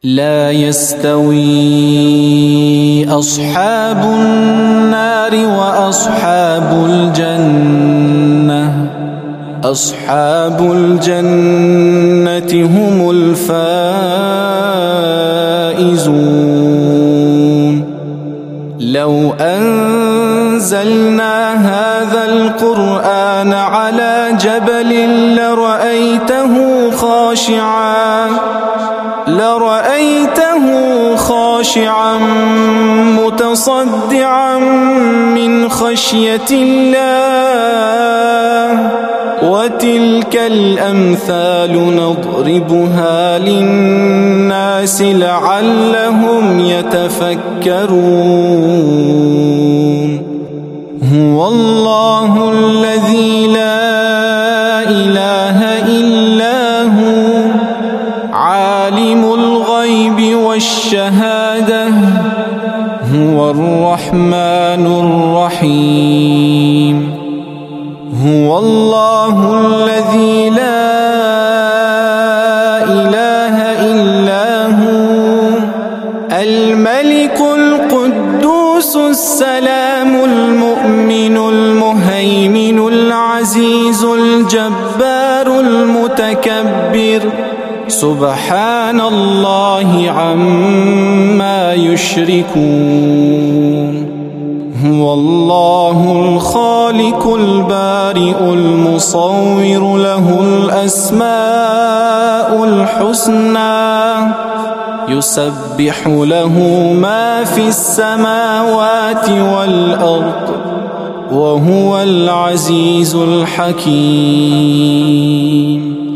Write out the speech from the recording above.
لا يستوي أصحاب النار وأصحاب الجنة، أصحاب الجنة هم الفائزون. لو أنزلنا هذا القرآن على جبل لرأيته خاشعا متصدعا من خشية الله. وتلك الأمثال نضربها للناس لعلهم يتفكرون. هو الله الذي لا إله إلا هو عالم الغيب والشهادة، هو الرحمن الرحيم. هو الله الذي لا إله إلا هو الملك القدوس السلام المؤمن المهيمن العزيز الجبار المتكبر، سبحان الله عما يشركون. هو الله الخالق البارئ المصور، له الأسماء الحسنى، يسبح له ما في السماوات والأرض، وهو العزيز الحكيم.